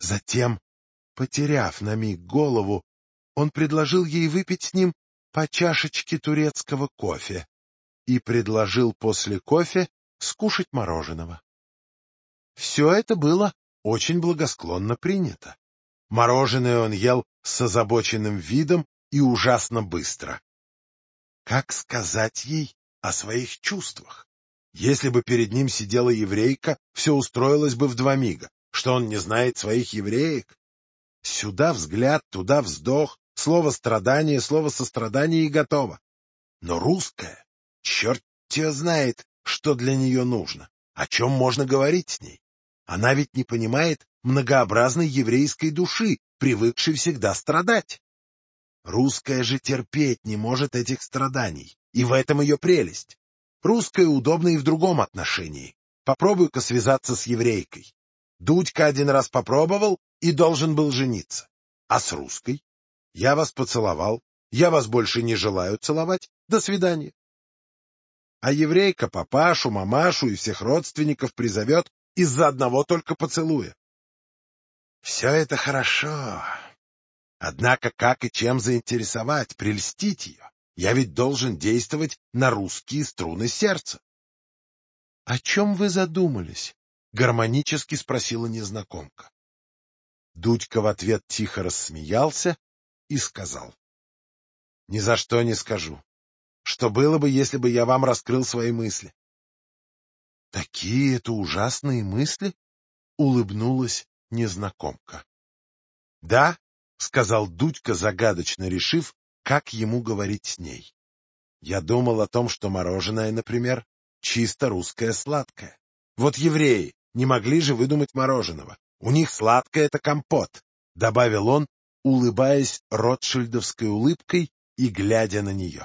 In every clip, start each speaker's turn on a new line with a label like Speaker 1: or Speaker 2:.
Speaker 1: Затем, потеряв на миг голову, он предложил ей выпить с ним по чашечке турецкого кофе и предложил после кофе скушать мороженого. Все это было очень благосклонно принято. Мороженое он ел с озабоченным видом и ужасно быстро. Как сказать ей о своих чувствах? Если бы перед ним сидела еврейка, все устроилось бы в два мига. Что он не знает своих евреек? Сюда взгляд, туда вздох, слово страдание, слово сострадание и готово. Но русская, черт тебя знает, что для нее нужно, о чем можно говорить с ней. Она ведь не понимает многообразной еврейской души, привыкшей всегда страдать. Русская же терпеть не может этих страданий, и в этом ее прелесть. Русская удобна и в другом отношении. Попробуй-ка связаться с еврейкой. Дудька один раз попробовал и должен был жениться. А с русской? Я вас поцеловал, я вас больше не желаю целовать, до свидания. А еврейка папашу, мамашу и всех родственников призовет из-за одного только поцелуя. Все это хорошо. Однако как и чем заинтересовать, прельстить ее? Я ведь должен действовать на русские струны сердца. — О чем вы задумались? — гармонически спросила незнакомка. Дудька в ответ тихо рассмеялся и сказал: — Ни за что не скажу. Что было бы, если бы я вам раскрыл свои мысли? — Такие это ужасные мысли? — улыбнулась незнакомка. — Да, — сказал Дудька, загадочно решив, как ему говорить с ней. Я думал о том, что мороженое, например, чисто русское сладкое. Вот евреи не могли же выдумать мороженого. У них сладкое — это компот, — добавил он, улыбаясь ротшильдовской улыбкой и глядя на нее.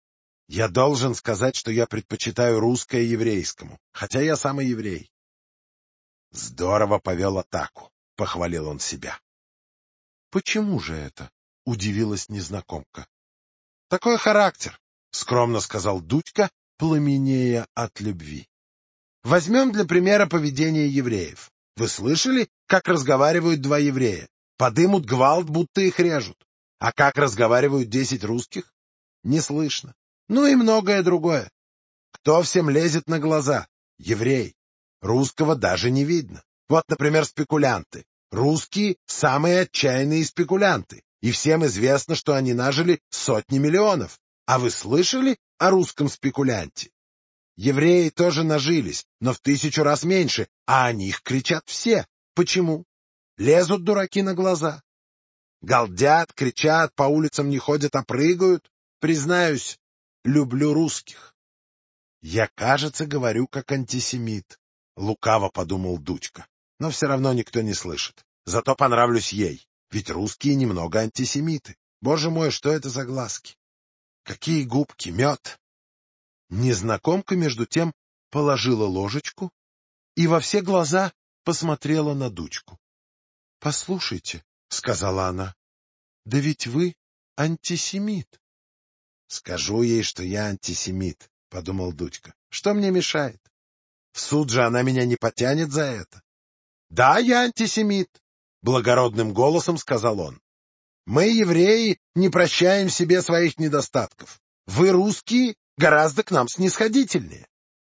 Speaker 1: Я должен сказать, что я предпочитаю русское еврейскому, хотя я сам и еврей. Здорово повел атаку, — похвалил он себя. — Почему же это? — удивилась незнакомка. — Такой характер, — скромно сказал Дудька, пламенея от любви. Возьмем для примера поведение евреев. Вы слышали, как разговаривают два еврея? Подымут гвалт, будто их режут. А как разговаривают 10 русских? Не слышно. Ну и многое другое. Кто всем лезет на глаза? Еврей. Русского даже не видно. Вот, например, спекулянты. Русские — самые отчаянные спекулянты. И всем известно, что они нажили сотни миллионов. А вы слышали о русском спекулянте? Евреи тоже нажились, но в 1000 раз меньше, а о них кричат все. Почему? Лезут дураки на глаза. Галдят, кричат, по улицам не ходят, а прыгают. Признаюсь, люблю русских. Я, кажется, говорю как антисемит, — лукаво подумал Дудька. Но все равно никто не слышит. Зато понравлюсь ей, ведь русские немного антисемиты. Боже мой, что это за глазки? Какие губки, мед! Незнакомка, между тем, положила ложечку и во все глаза посмотрела на Дудьку. — Послушайте, — сказала она, — да ведь вы антисемит. — Скажу ей, что я антисемит, — подумал Дудька. — Что мне мешает? В суд же она меня не потянет за это. — Да, я антисемит, — благородным голосом сказал он. — Мы, евреи, не прощаем себе своих недостатков. Вы, русские, гораздо к нам снисходительнее.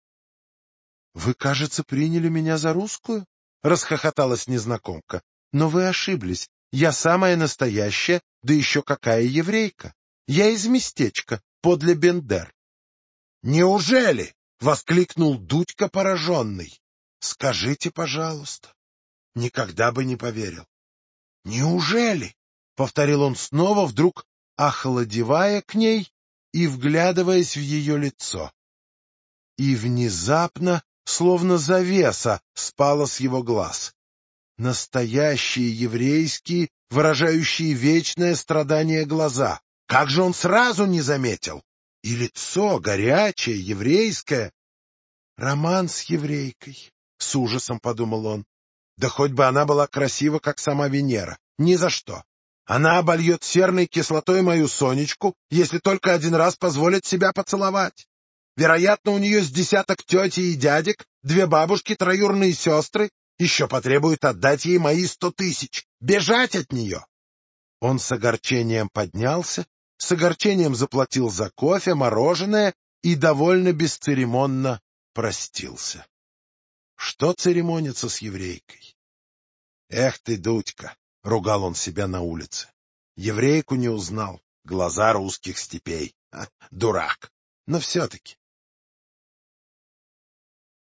Speaker 1: — Вы, кажется, приняли меня за русскую? — расхохоталась незнакомка. — Но вы ошиблись. Я самая настоящая, да еще какая еврейка. Я из местечка, подле Бендер. — Неужели? — воскликнул Дудька, пораженный. — Скажите, пожалуйста. Никогда бы не поверил. — Неужели? — повторил он снова, вдруг охладевая к ней и вглядываясь в ее лицо. И внезапно, словно завеса, спала с его глаз. Настоящие еврейские, выражающие вечное страдание глаза. Как же он сразу не заметил? И лицо горячее, еврейское. Роман с еврейкой, — с ужасом подумал он. Да хоть бы она была красива, как сама Венера. Ни за что. Она обольет серной кислотой мою Сонечку, если только один раз позволит себя поцеловать. Вероятно, у нее с 10 тетей и дядек, 2 бабушки, 3 сестры, Еще потребует отдать ей мои 100 тысяч. Бежать от нее!» Он с огорчением поднялся, с огорчением заплатил за кофе, мороженое и довольно бесцеремонно простился. Что церемониться с еврейкой? «Эх ты, Дудька!» — ругал он себя на улице. «Еврейку не узнал, глаза русских степей. Дурак! Но все-таки